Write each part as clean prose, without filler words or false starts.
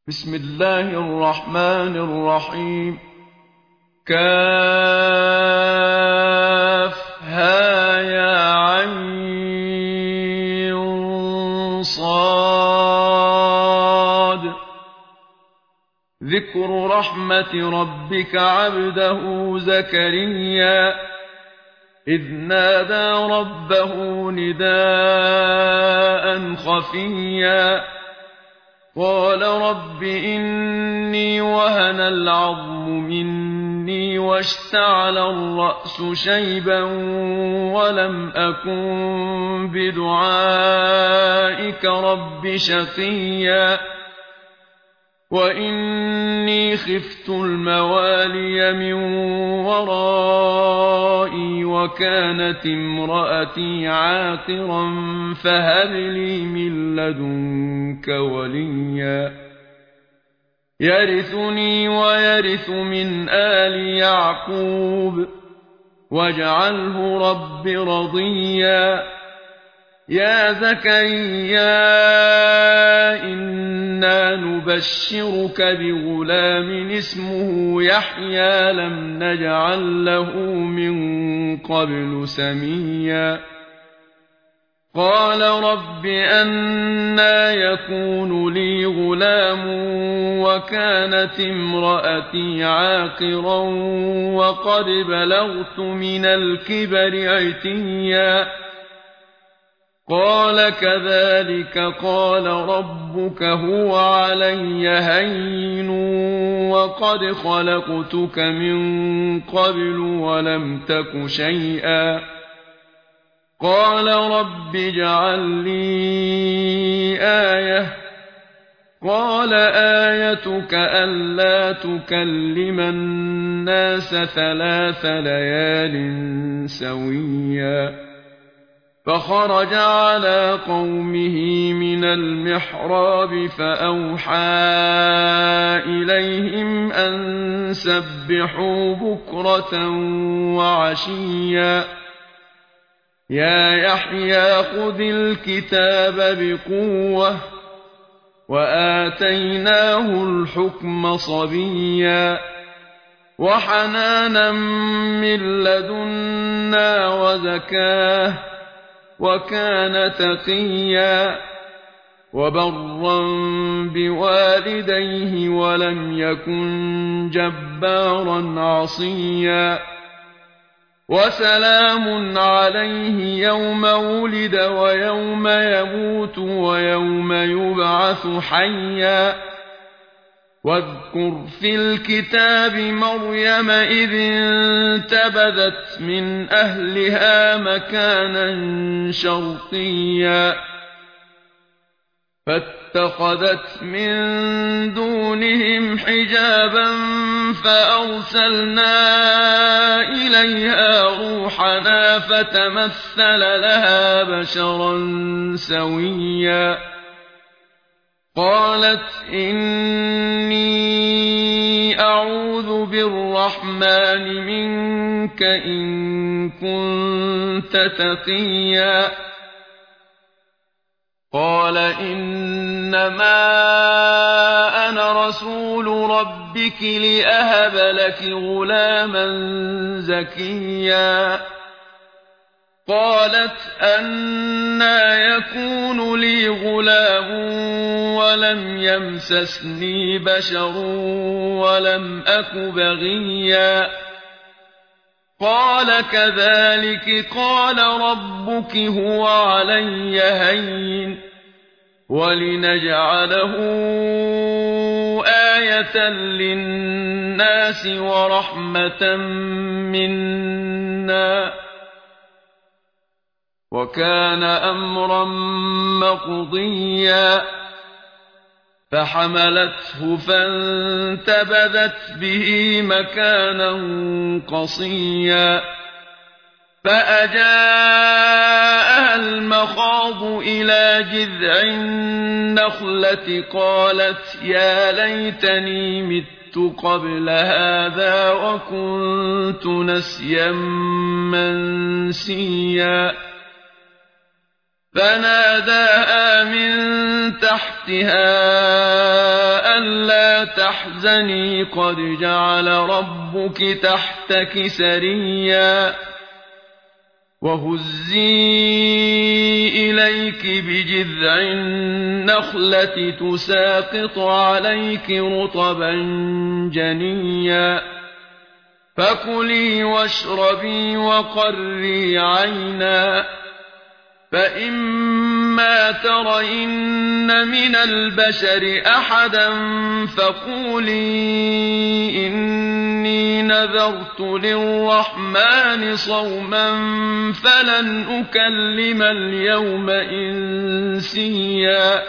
بسم الله الرحمن الرحيم. كافها يا عين صاد. ذكر رحمة ربك عبده زكريا إذ نادى ربه نداء خفيا قال رب إني وهن العظم مني واشتعل الرأس شيبا ولم أكن بدعائك رب شقيا وإني خفت الموالي من ورائي وكانت امرأتي عاقرا فهب لي من لدنك وليا يرثني ويرث من آل يعقوب واجعله رب رضيا يا زكريا إنا نبشرك بغلام اسمه يحيى لم نجعل له من قبل سميا قال رب أنى يكون لي غلام وكانت امرأتي عاقرا وقد بلغت من الكبر عتيا قال كذلك قال ربك هو علي هين وقد خلقتك من قبل ولم تك شيئا قال رب اجعل لي آية قال آيتك ألا تكلم الناس 3 ليال سويا فخرج على قومه من المحراب فأوحى إليهم أن سبحوا بكرة وعشيا يا يحيى خذ الكتاب بقوة وآتيناه الحكم صبيا وحنانا من لدنا وزكاه وكان تقيا وبرا بوالديه ولم يكن جبارا عصيا وسلام عليه يوم ولد ويوم يموت ويوم يبعث حيا واذكر في الكتاب مريم إذ انتبذت من أهلها مكانا شرقيا فاتخذت من دونهم حجابا فأرسلنا إليها روحنا فتمثل لها بشرا سويا قالت إني أعوذ بالرحمن منك إن كنت تقيا قال إنما أنا رسول ربك لأهب لك غلاما زكيا قالت أنى يكون لي غلام ولم يمسسني بشر ولم أك بغيا قال كذلك قال ربك هو علي هين ولنجعله آية للناس ورحمة منا وكان أمرا مقضيا فحملته فانتبذت به مكانا قصيا فأجاءها المخاض إلى جذع النخلة قالت يا ليتني مت قبل هذا وكنت نسيا منسيا فناداها من تحتها ألا تحزني قد جعل ربك تحتك سريا وهزي إليك بجذع النخلة تساقط عليك رطبا جنيا فكلي واشربي وقري عينا فإما ترين من البشر أحدا فقولي إني نذرت للرحمن صوما فلن أكلم اليوم إنسيا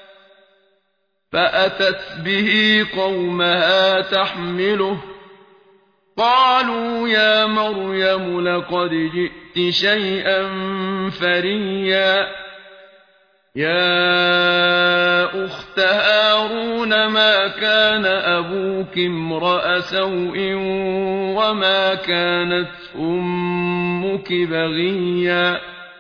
فأتت به قومها تحمله قالوا يا مريم لقد جئت شيئا فريا يا أخت هارون ما كان أبوك امرأ سوء وما كانت أمك بغيا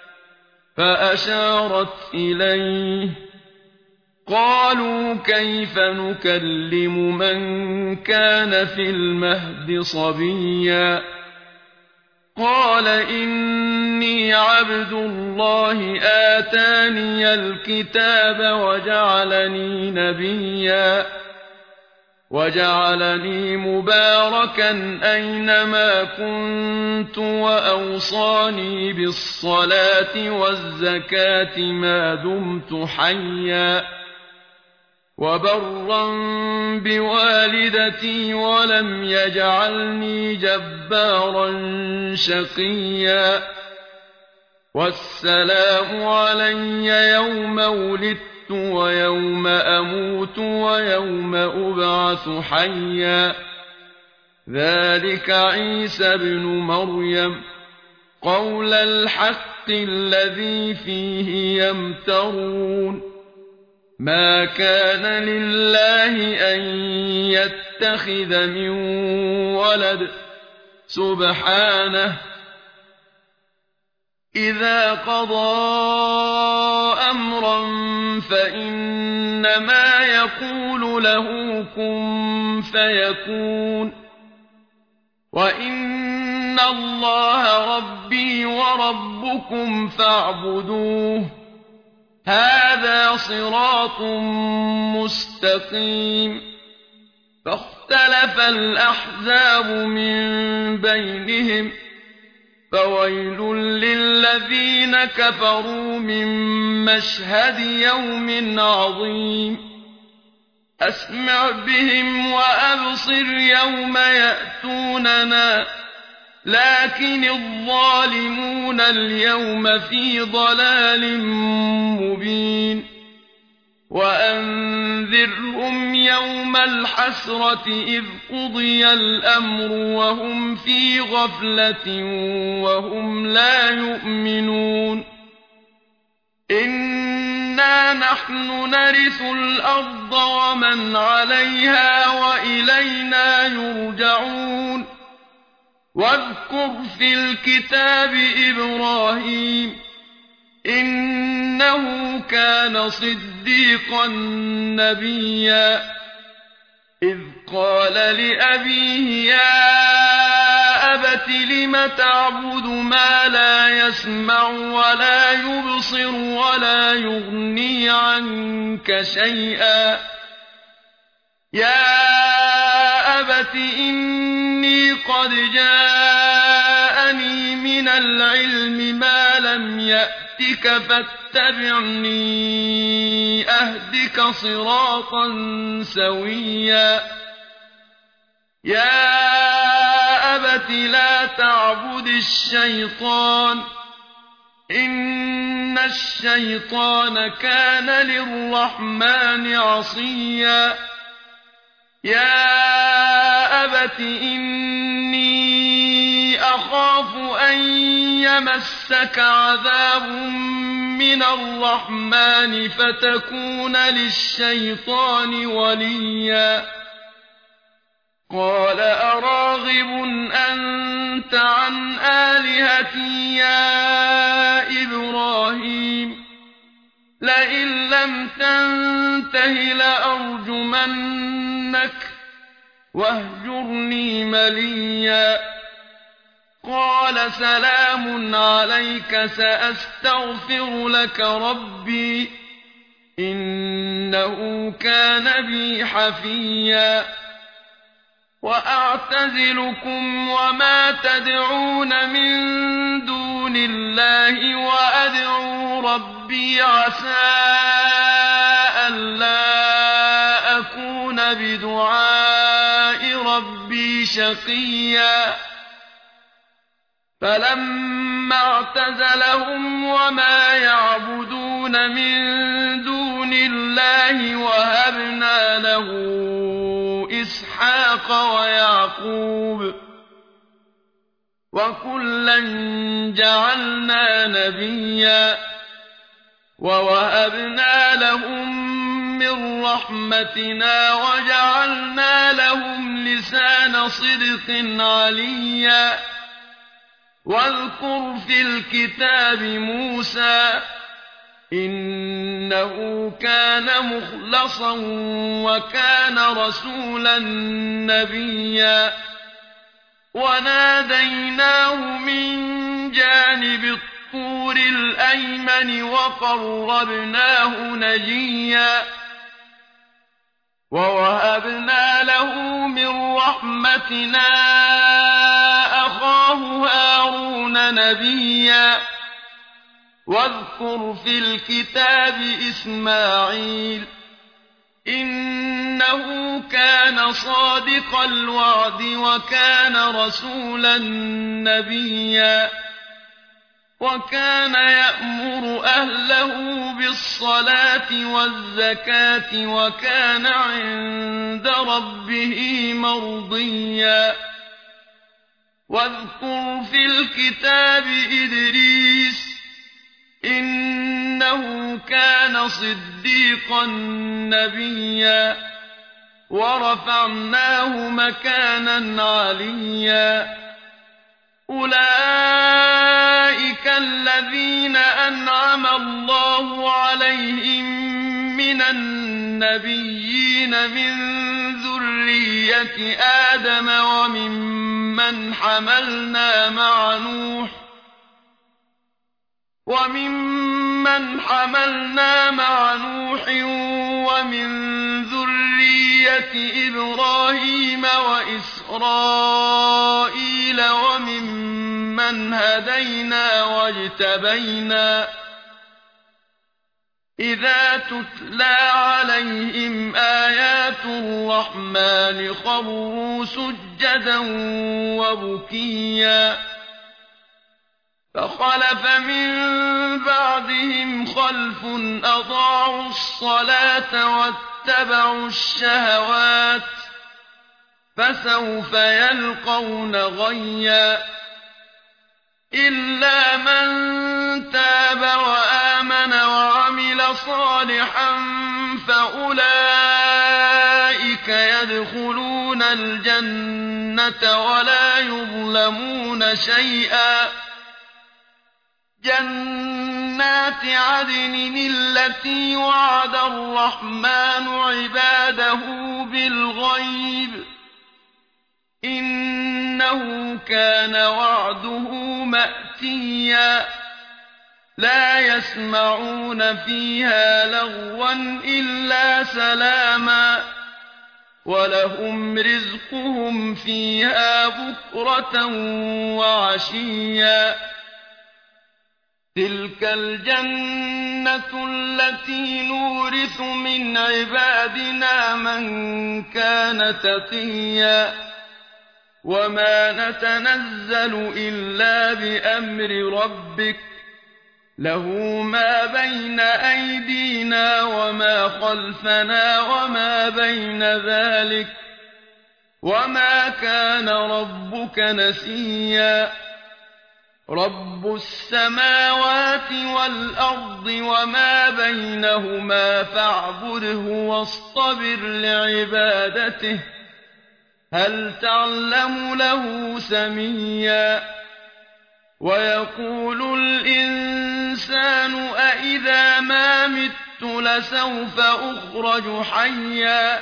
فأشارت إليه قالوا كيف نكلم من كان في المهد صبيا قال إني عبد الله آتاني الكتاب وجعلني نبيا وجعلني مباركا أينما كنت وأوصاني بالصلاة والزكاة ما دمت حيا وبرا بوالدتي ولم يجعلني جبارا شقيا والسلام علي يوم ولدت ويوم أموت ويوم أبعث حيا ذلك عيسى ابن مريم قول الحق الذي فيه يمترون ما كان لله أن يتخذ من ولد سبحانه إذا قضى أمرا فإنما يقول له كن فيكون وإن الله ربي وربكم فاعبدوه هذا صراط مستقيم فاختلف الأحزاب من بينهم فويل للذين كفروا من مشهد يوم عظيم أسمع بهم وأبصر يوم يأتوننا لكن الظالمون اليوم في ضلال مبين وأنذرهم يوم الحسرة إذ قضي الأمر وهم في غفلة وهم لا يؤمنون إنا نحن نرث الأرض ومن عليها وإلينا يرجعون واذكر في الكتاب إبراهيم إنه كان صديقا نبيا إذ قال لأبيه يا أبت لم تعبد ما لا يسمع ولا يبصر ولا يغني عنك شيئا يا أبت إني قد جاءني من العلم ما لم يأتك فاتبعني أهدك صراطا سويا يا أبت لا تعبد الشيطان إن الشيطان كان للرحمن عصيا يا أبت إني أخاف أن يمسك عذاب من الرحمن فتكون للشيطان وليا قال أراغب أنت عن آلهتي يا إبراهيم لئن لم تنته لأرجمنك واهجرني مليا قال سلام عليك سأستغفر لك ربي إنه كان بي حفيا وأعتزلكم وما تدعون من دون الله وأدعو ربي عسى ألا أكون بدعاء ربي شقيا فلما اعتزلهم وما يعبدون من دون الله وهبنا له إسحاق ويعقوب وكلا جعلنا نبيا ووهبنا لهم من رحمتنا وجعلنا لهم لسان صدق عليا واذكر في الكتاب موسى إنه كان مخلصا وكان رسولا نبيا وناديناه من جانب الطور الأيمن وقربناه نجيا ووهبنا له من رحمتنا أخاه هارون نبيا واذكر في الكتاب إسماعيل إنه كان صادق الوعد وكان رسولا نبيا وكان يأمر أهله بالصلاة والزكاة وكان عند ربه مرضيا واذكر في الكتاب إدريس إنه كان صديقا نبيا ورفعناه مكانا عليا أولئك الذين أنعم الله عليهم من النبيين من ذرية آدم وممن حملنا مع نوح ومن ذرية إبراهيم وإسرائيل وممن هدينا واجتبينا إذا تتلى عليهم آيات الرحمن خروا سجدا وبكيا فخلف من بعدهم خلف أضاعوا الصلاة واتبعوا الشهوات فسوف يلقون غيا إلا من تاب وآمن وعمل صالحا فأولئك يدخلون الجنة ولا يظلمون شيئا جنات عدن التي وعد الرحمن عباده بالغيب إنه كان وعده مأتيا لا يسمعون فيها لغوا إلا سلاما ولهم رزقهم فيها بكرة وعشيا تلك الجنة التي نورث من عبادنا من كان تقيا وما نتنزل إلا بأمر ربك له ما بين أيدينا وما خلفنا وما بين ذلك وما كان ربك نسيا رب السماوات والأرض وما بينهما فاعبده واصطبر لعبادته هل تعلم له سميا ويقول الإنسان أإذا ما مت لسوف أخرج حيا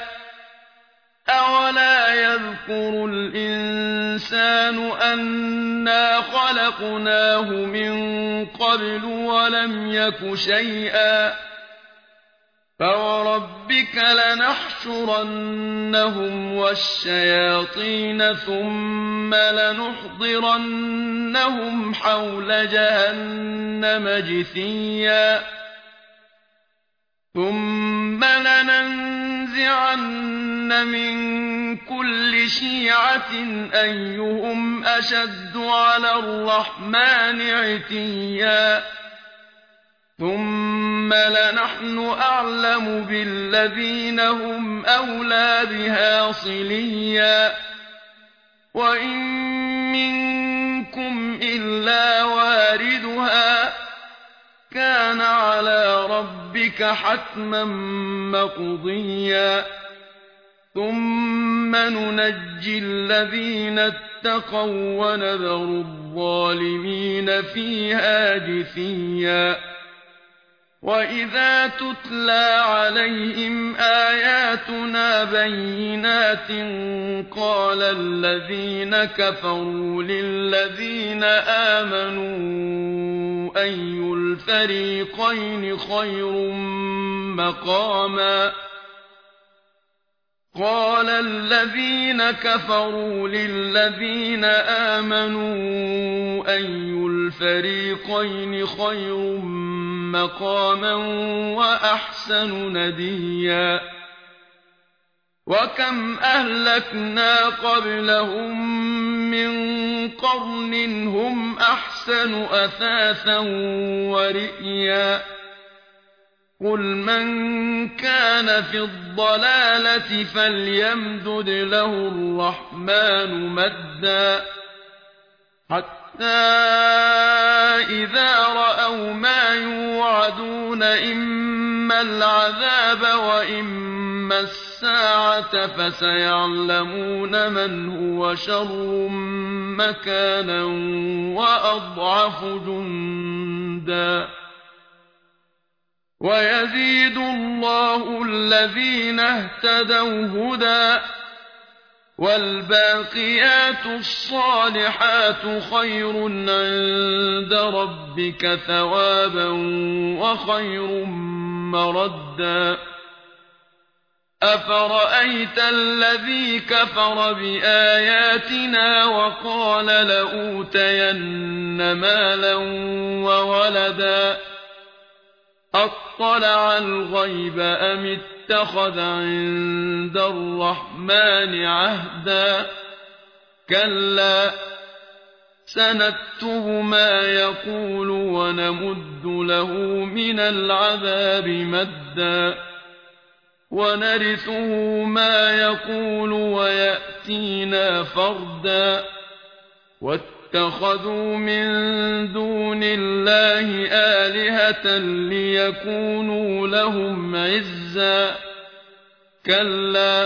أولا يذكر الإنسان أنا خلقناه من قبل ولم يك شيئا فوربك لنحشرنهم والشياطين ثم لنحضرنهم حول جهنم جثيا ثم لننزعن من كل شيعة أيهم أشد على الرحمن عتيا ثم لنحن أعلم بالذين هم أولى بها صليا وإن منكم إلا واردها كان على ربك حتما مقضيا ثم ننجي الذين اتقوا ونذر الظالمين فيها جثيا وإذا تتلى عليهم آياتنا بينات قال الذين كفروا للذين آمنوا أي الفريقين خير مقاما قال الذين كفروا للذين آمنوا أي الفريقين خير مقاما وأحسن نديا وكم أهلكنا قبلهم من قرن هم أحسن أثاثا ورئيا قل من كان في الضلالة فليمدد له الرحمن مدا حتى إذا رأوا ما يوعدون إما العذاب وإما الساعة فسيعلمون من هو شر مكانا وأضعف جندا ويزيد الله الذين اهتدوا هدى والباقيات الصالحات خير عند ربك ثوابا وخير مردا أفرأيت الذي كفر بآياتنا وقال لأوتين مالا وولدا أطلع الغيب أم اتخذ عند الرحمن عهدا كلا سنكتب ما يقول ونمد له من العذاب مدا ونرثه ما يقول ويأتينا فردا واتخذوا من دون الله آلهة ليكونوا لهم عزا كلا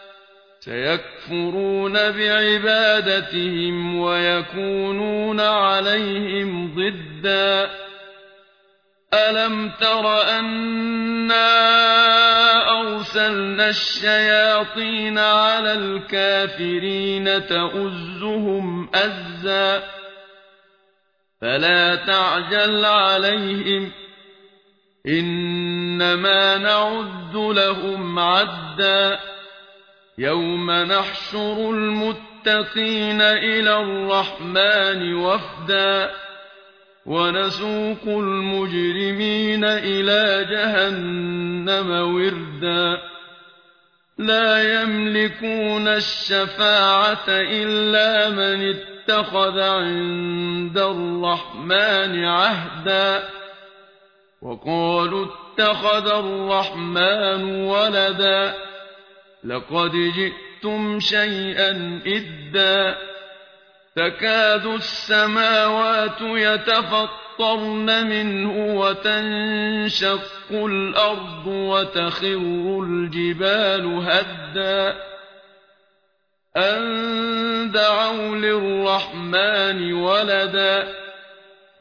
سيكفرون بعبادتهم ويكونون عليهم ضدا ألم تر أنا أرسلنا الشياطين على الكافرين تؤزهم أزا فلا تعجل عليهم إنما نعد لهم عدا يوم نحشر المتقين إلى الرحمن وفدا ونسوق المجرمين إلى جهنم وردا لا يملكون الشفاعة إلا من اتخذ عند الرحمن عهدا وقالوا اتخذ الرحمن ولدا لقد جئتم شيئا إدا تكاد السماوات يتفطرن منه وتنشق الأرض وتخر الجبال هدا أن دعوا للرحمن ولدا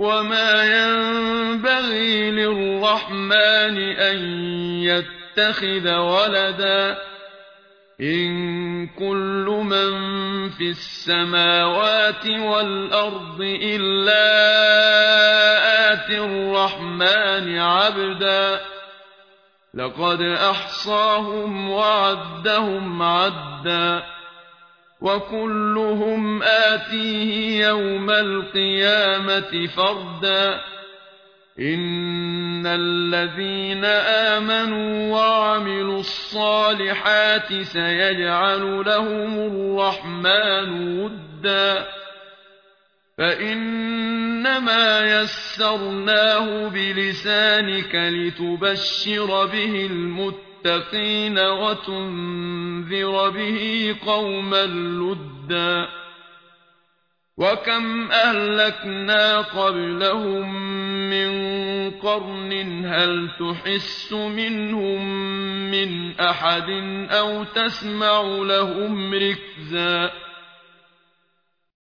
وما ينبغي للرحمن أن يتخذ ولدا إن كل من في السماوات والأرض إلا آتي الرحمن عبدا لقد أحصاهم وعدهم عدا وكلهم آتيه يوم القيامة فردا إن الذين آمنوا وعملوا الصالحات سيجعل لهم الرحمن ودا فإنما يسرناه بلسانك لتبشر به المتقين وتنذر به قوما لدا وكم أهلكنا قبلهم من قرن هل تحس منهم من أحد أو تسمع لهم ركزا